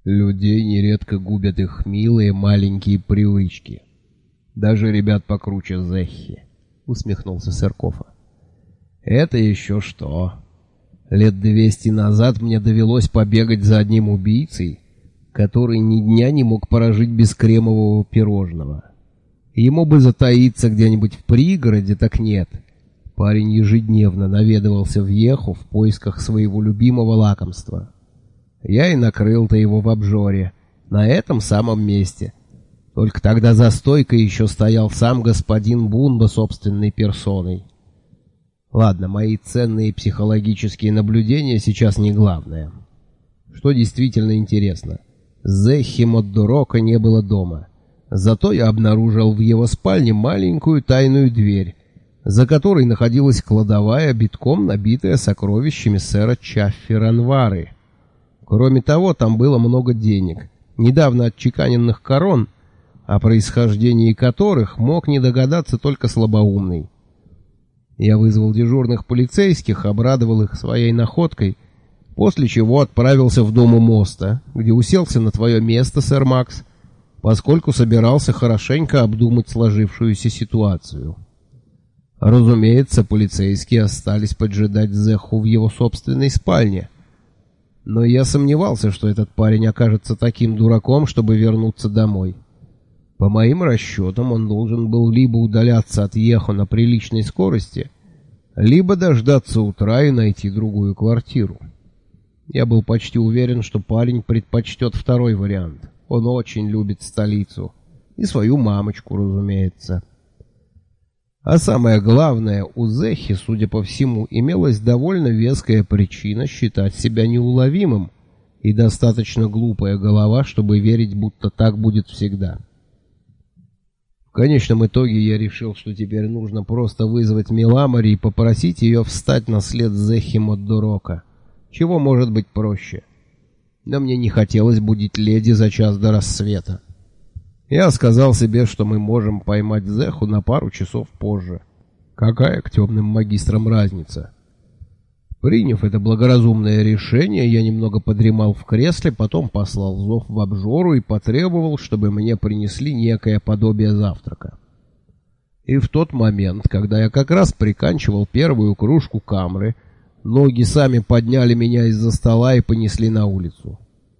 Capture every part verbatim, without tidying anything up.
Людей нередко губят их милые маленькие привычки. Даже ребят покруче Зехи, — усмехнулся Сыркова. Это еще что? Лет двести назад мне довелось побегать за одним убийцей, который ни дня не мог прожить без кремового пирожного. Ему бы затаиться где-нибудь в пригороде, так нет. Парень ежедневно наведывался в Еху в поисках своего любимого лакомства. Я и накрыл-то его в обжоре, на этом самом месте. Только тогда за стойкой еще стоял сам господин Бунба собственной персоной. Ладно, мои ценные психологические наблюдения сейчас не главное. Что действительно интересно, Зехи Моддорока не было дома. Зато я обнаружил в его спальне маленькую тайную дверь, за которой находилась кладовая, битком набитая сокровищами сэра Чаффи Ранвары. Кроме того, там было много денег, недавно отчеканенных корон, о происхождении которых мог не догадаться только слабоумный. Я вызвал дежурных полицейских, обрадовал их своей находкой, после чего отправился в дом у моста, где уселся на твое место, сэр Макс, поскольку собирался хорошенько обдумать сложившуюся ситуацию. Разумеется, полицейские остались поджидать Зеху в его собственной спальне, но я сомневался, что этот парень окажется таким дураком, чтобы вернуться домой. По моим расчетам, он должен был либо удаляться от Ехо на приличной скорости, либо дождаться утра и найти другую квартиру. Я был почти уверен, что парень предпочтет второй вариант. Он очень любит столицу. И свою мамочку, разумеется. А самое главное, у Зехи, судя по всему, имелась довольно веская причина считать себя неуловимым и достаточно глупая голова, чтобы верить, будто так будет всегда. В конечном итоге я решил, что теперь нужно просто вызвать Миламари и попросить ее встать на след Зехи Моддорока. Чего может быть проще? Но мне не хотелось будить леди за час до рассвета. Я сказал себе, что мы можем поймать Зеху на пару часов позже. Какая к темным магистрам разница? Приняв это благоразумное решение, я немного подремал в кресле, потом послал зов в обжору и потребовал, чтобы мне принесли некое подобие завтрака. И в тот момент, когда я как раз приканчивал первую кружку камры, ноги сами подняли меня из-за стола и понесли на улицу.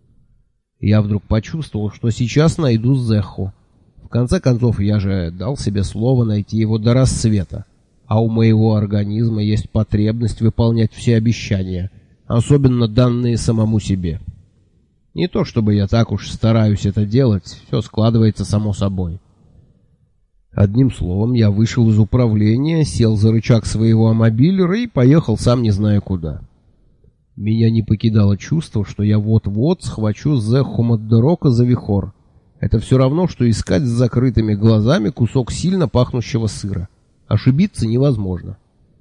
Я вдруг почувствовал, что сейчас найду Зеху. В конце концов, я же дал себе слово найти его до рассвета. А у моего организма есть потребность выполнять все обещания, особенно данные самому себе. Не то чтобы я так уж стараюсь это делать, все складывается само собой. Одним словом, я вышел из управления, сел за рычаг своего амобилера и поехал сам не зная куда. Меня не покидало чувство, что я вот-вот схвачу Зеху Моддорока за вихор. Это все равно, что искать с закрытыми глазами кусок сильно пахнущего сыра. Ошибиться невозможно.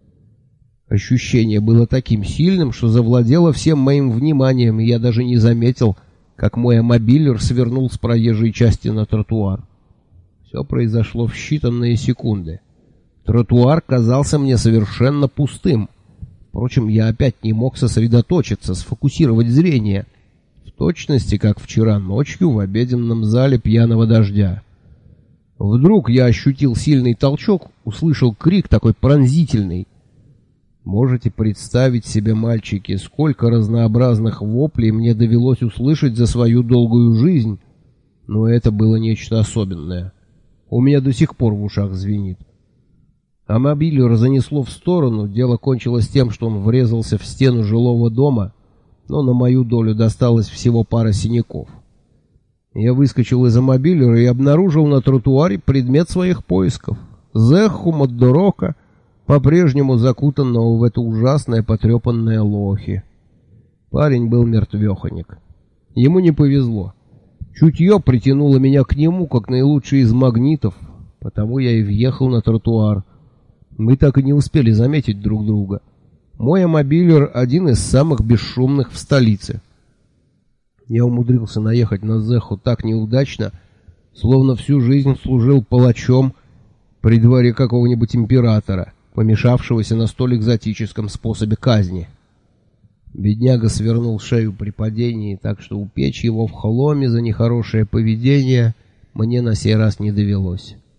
Ощущение было таким сильным, что завладело всем моим вниманием, и я даже не заметил, как мой амобилер свернул с проезжей части на тротуар. Все произошло в считанные секунды. Тротуар казался мне совершенно пустым. Впрочем, я опять не мог сосредоточиться, сфокусировать зрение, в точности, как вчера ночью в обеденном зале пьяного дождя. Вдруг я ощутил сильный толчок, услышал крик такой пронзительный. Можете представить себе, мальчики, сколько разнообразных воплей мне довелось услышать за свою долгую жизнь, но это было нечто особенное. У меня до сих пор в ушах звенит. Амобилер занесло в сторону, дело кончилось тем, что он врезался в стену жилого дома, но на мою долю досталось всего пара синяков. Я выскочил из амобилера и обнаружил на тротуаре предмет своих поисков — Зеху Моддорока, по-прежнему закутанного в это ужасное потрепанное лохи. Парень был мертвеханик. Ему не повезло. Чутье притянуло меня к нему, как наилучший из магнитов, потому я и въехал на тротуар. Мы так и не успели заметить друг друга. Мой амобилер — один из самых бесшумных в столице. Я умудрился наехать на Зеху так неудачно, словно всю жизнь служил палачом при дворе какого-нибудь императора, помешавшегося на столь экзотическом способе казни. Бедняга свернул шею при падении, так что упечь его в холоме за нехорошее поведение мне на сей раз не довелось.